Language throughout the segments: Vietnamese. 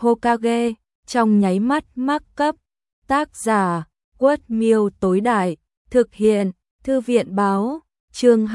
Hokage, trong nháy mắt mắc cấp. Tác giả, Quất Miêu tối đại, thực hiện, Thư viện báo, chương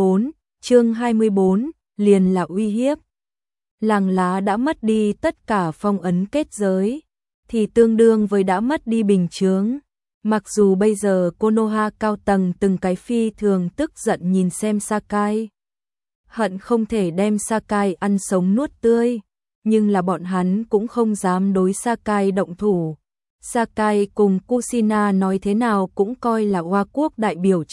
24, liền là uy hiếp. Làng lá đã mất đi tất cả phong ấn kết giới, thì tương đương với đã mất đi bình chướng. Mặc dù bây giờ Konoha cao tầng từng cái phi thường tức giận nhìn xem Sakai, hận không thể đem Sakai ăn sống nuốt tươi, nhưng là bọn hắn cũng không dám đối Sakai động thủ. Sakai cùng Kushina nói thế nào cũng coi là Hoa quốc đại biểu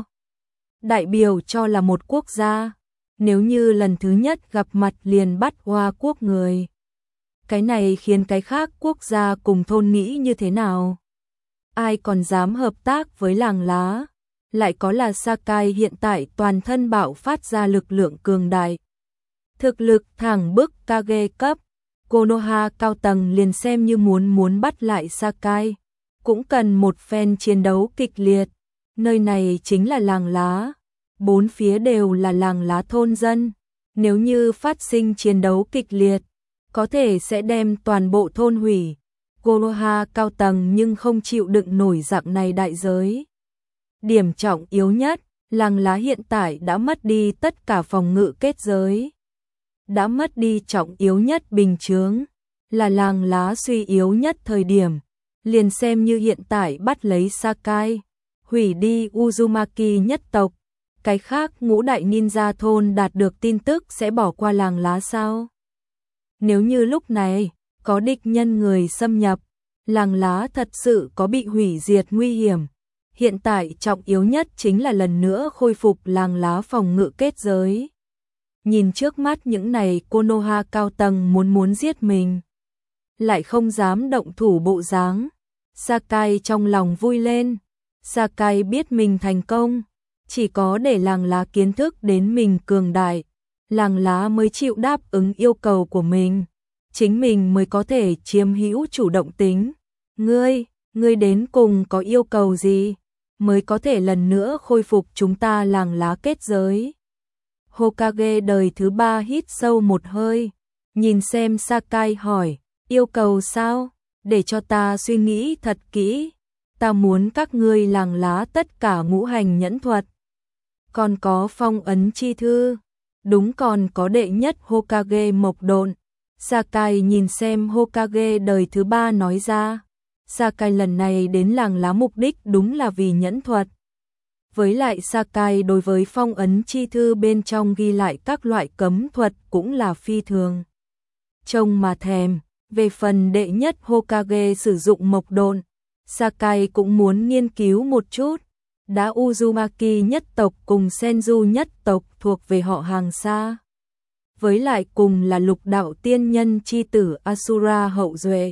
cho là một quốc gia. Nếu như lần thứ nhất gặp mặt liền bắt Hoa quốc người, cái này khiến cái khác quốc gia cùng thôn nghĩ như thế nào? Ai còn dám hợp tác với làng lá? Lại có là Sakai hiện tại toàn thân bạo phát ra lực lượng cường đại. Thực lực thẳng bức Kage cấp. Konoha cao tầng liền xem như muốn bắt lại Sakai, cũng cần một phen chiến đấu kịch liệt. Nơi này chính là làng lá, bốn phía đều là làng lá thôn dân. Nếu như phát sinh chiến đấu kịch liệt, có thể sẽ đem toàn bộ thôn hủy. Konoha cao tầng nhưng không chịu đựng nổi dạng này đại giới. Điểm trọng yếu nhất, làng lá hiện tại đã mất đi tất cả phòng ngự kết giới. Đã mất đi trọng yếu nhất bình chướng, là làng lá suy yếu nhất thời điểm. Liền xem như hiện tại bắt lấy Sakai, hủy đi Uzumaki nhất tộc, cái khác ngũ đại ninja thôn đạt được tin tức sẽ bỏ qua làng lá sao? Nếu như lúc này có địch nhân người xâm nhập, làng lá thật sự có bị hủy diệt nguy hiểm. Hiện tại trọng yếu nhất chính là lần nữa khôi phục làng lá phòng ngự kết giới. Nhìn trước mắt những này Konoha cao tầng muốn giết mình, lại không dám động thủ bộ dáng. Sakai trong lòng vui lên. Sakai biết mình thành công, chỉ có để làng lá kiến thức đến mình cường đại, làng lá mới chịu đáp ứng yêu cầu của mình, chính mình mới có thể chiếm hữu chủ động tính. Ngươi đến cùng có yêu cầu gì, mới có thể lần nữa khôi phục chúng ta làng lá kết giới? Hokage đời thứ 3 hít sâu một hơi, nhìn xem Sakai hỏi, yêu cầu sao? Để cho ta suy nghĩ thật kỹ. Ta muốn các ngươi làng lá tất cả ngũ hành nhẫn thuật, còn có phong ấn chi thư, đúng, còn có đệ nhất Hokage mộc độn. Sakai nhìn xem Hokage đời thứ 3 nói ra. Sakai lần này đến làng lá mục đích đúng là vì nhẫn thuật. Với lại Sakai đối với phong ấn chi thư bên trong ghi lại các loại cấm thuật cũng là phi thường trông mà thèm. Về phần đệ nhất Hokage sử dụng mộc độn, Sakai cũng muốn nghiên cứu một chút. Đã Uzumaki nhất tộc cùng Senju nhất tộc thuộc về họ hàng xa, với lại cùng là lục đạo tiên nhân chi tử Asura hậu duệ.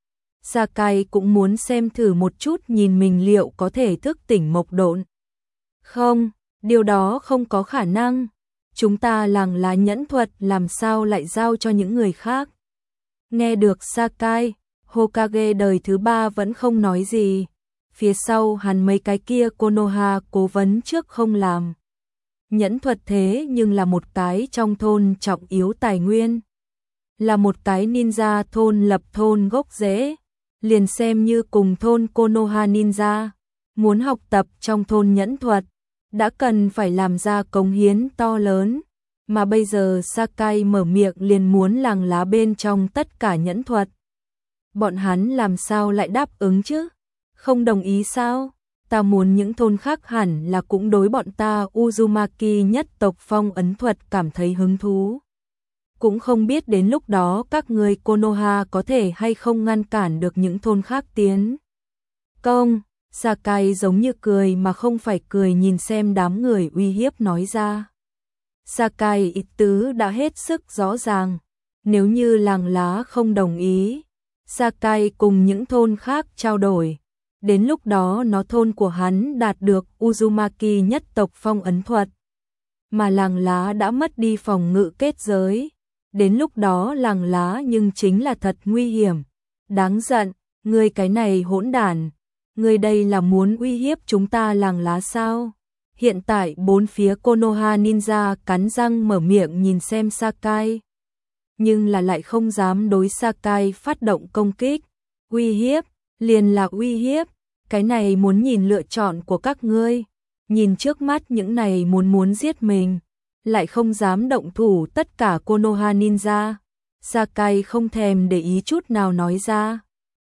Sakai cũng muốn xem thử một chút, nhìn mình liệu có thể thức tỉnh mộc độn. Không, điều đó không có khả năng. Chúng ta làng lá nhẫn thuật làm sao lại giao cho những người khác? Nghe được Sakai, Hokage đời thứ 3 vẫn không nói gì. Phía sau hắn mấy cái kia Konoha cố vấn trước không làm. Nhẫn thuật thế nhưng là một cái trong thôn trọng yếu tài nguyên. Là một cái ninja thôn lập thôn gốc rễ. Liền xem như cùng thôn Konoha ninja, muốn học tập trong thôn nhẫn thuật, đã cần phải làm ra cống hiến to lớn. Mà bây giờ Sakai mở miệng liền muốn làng lá bên trong tất cả nhẫn thuật. Bọn hắn làm sao lại đáp ứng chứ? Không đồng ý sao? Ta muốn những thôn khác hẳn là cũng đối bọn ta Uzumaki nhất tộc phong ấn thuật cảm thấy hứng thú. Cũng không biết đến lúc đó các người Konoha có thể hay không ngăn cản được những thôn khác tiến công. Sakai giống như cười mà không phải cười nhìn xem đám người uy hiếp nói ra. Sakai ý tứ đã hết sức rõ ràng. Nếu như làng lá không đồng ý, Sakai cùng những thôn khác trao đổi. Đến lúc đó nó thôn của hắn đạt được Uzumaki nhất tộc phong ấn thuật, mà làng lá đã mất đi phòng ngự kết giới. Đến lúc đó làng lá nhưng chính là thật nguy hiểm. Đáng giận, ngươi cái này hỗn đản. Ngươi đây là muốn uy hiếp chúng ta làng lá sao? Hiện tại bốn phía Konoha ninja cắn răng mở miệng nhìn xem Sakai. nhưng là lại không dám đối Sakai phát động công kích. Uy hiếp, liền là uy hiếp, cái này muốn nhìn lựa chọn của các ngươi. Nhìn trước mắt những này muốn giết mình, lại không dám động thủ tất cả Konoha ninja. Sakai không thèm để ý chút nào nói ra.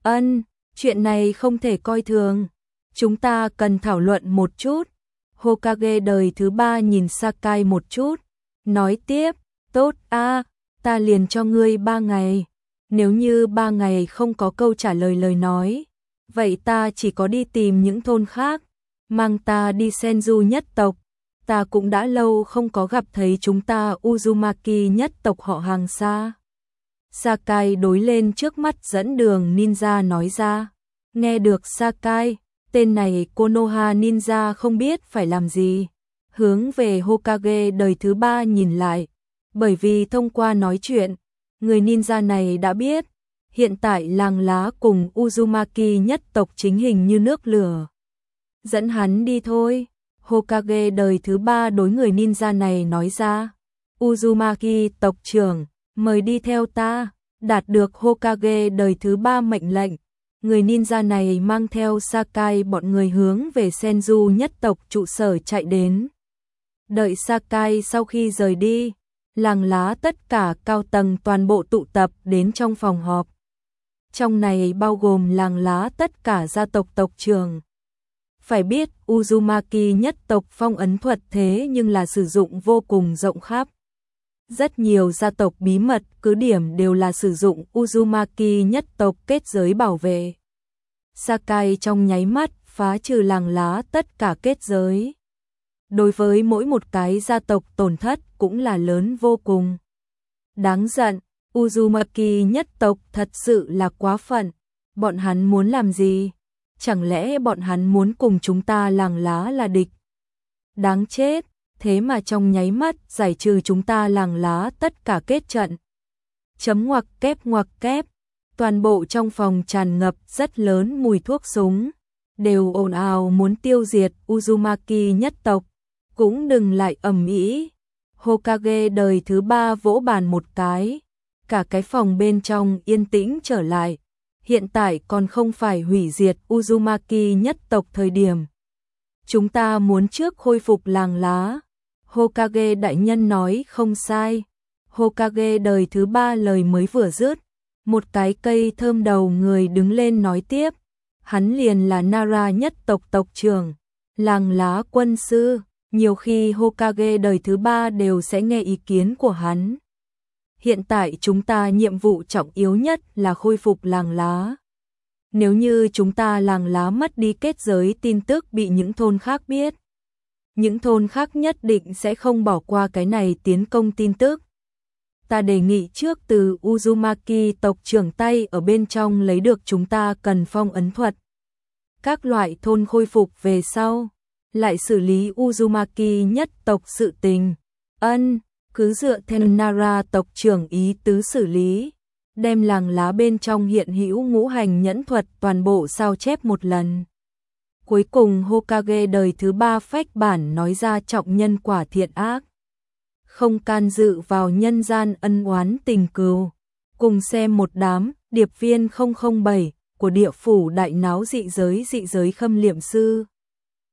Chuyện này không thể coi thường. Chúng ta cần thảo luận một chút. Hokage đời thứ 3 nhìn Sakai một chút, nói tiếp, tốt ta liền cho ngươi 3 ngày. Nếu như 3 ngày không có câu trả lời nói, vậy ta chỉ có đi tìm những thôn khác, mang ta đi Senju nhất tộc. Ta cũng đã lâu không có gặp thấy chúng ta Uzumaki nhất tộc họ hàng xa. Sakai đối lên trước mắt dẫn đường ninja nói ra. Nghe được Sakai, tên này Konoha ninja không biết phải làm gì. Hướng về Hokage đời thứ 3 nhìn lại. Bởi vì thông qua nói chuyện, người ninja này đã biết, hiện tại làng lá cùng Uzumaki nhất tộc chính hình như nước lửa. Dẫn hắn đi thôi. Hokage đời thứ 3 đối người ninja này nói ra. Uzumaki tộc trưởng, mời đi theo ta. Đạt được Hokage đời thứ 3 mệnh lệnh, người ninja này mang theo Sakai bọn người hướng về Senju nhất tộc trụ sở chạy đến. Đợi Sakai sau khi rời đi, làng lá tất cả cao tầng toàn bộ tụ tập đến trong phòng họp. Trong này bao gồm làng lá tất cả gia tộc tộc trưởng. Phải biết Uzumaki nhất tộc phong ấn thuật thế nhưng là sử dụng vô cùng rộng khắp. Rất nhiều gia tộc bí mật cứ điểm đều là sử dụng Uzumaki nhất tộc kết giới bảo vệ. Sakai trong nháy mắt phá trừ làng lá tất cả kết giới. Đối với mỗi một cái gia tộc tổn thất cũng là lớn vô cùng. Đáng giận, Uzumaki nhất tộc thật sự là quá phận. Bọn hắn muốn làm gì? Chẳng lẽ bọn hắn muốn cùng chúng ta làng lá là địch? Đáng chết, thế mà trong nháy mắt giải trừ chúng ta làng lá tất cả kết trận. Chấm ngoặc kép, toàn bộ trong phòng tràn ngập rất lớn mùi thuốc súng, đều ồn ào muốn tiêu diệt Uzumaki nhất tộc, cũng đừng lại ầm ĩ. Hokage đời thứ 3 vỗ bàn một cái, cả cái phòng bên trong yên tĩnh trở lại. Hiện tại còn không phải hủy diệt Uzumaki nhất tộc thời điểm. Chúng ta muốn trước khôi phục làng lá. Hokage đại nhân nói không sai. Hokage đời thứ 3 lời mới vừa dứt, một cái cây thơm đầu người đứng lên nói tiếp. Hắn liền là Nara nhất tộc tộc trưởng, làng lá quân sư. Nhiều khi Hokage đời thứ 3 đều sẽ nghe ý kiến của hắn. Hiện tại chúng ta nhiệm vụ trọng yếu nhất là khôi phục làng lá. Nếu như chúng ta làng lá mất đi kết giới tin tức bị những thôn khác biết, những thôn khác nhất định sẽ không bỏ qua cái này tiến công tin tức. Ta đề nghị trước từ Uzumaki tộc trưởng tay ở bên trong lấy được chúng ta cần phong ấn thuật. Các loại thôn khôi phục về sau, lại xử lý Uzumaki nhất tộc sự tình. Cứ dựa theo Nara tộc trưởng ý tứ xử lý, đem làng lá bên trong hiện hữu ngũ hành nhẫn thuật toàn bộ sao chép một lần. Cuối cùng Hokage đời thứ 3 phách bản nói ra trọng nhân quả thiện ác. Không can dự vào nhân gian ân oán tình cừu. Cùng xem một đám điệp viên 007 của địa phủ đại náo dị giới khâm liệm sư.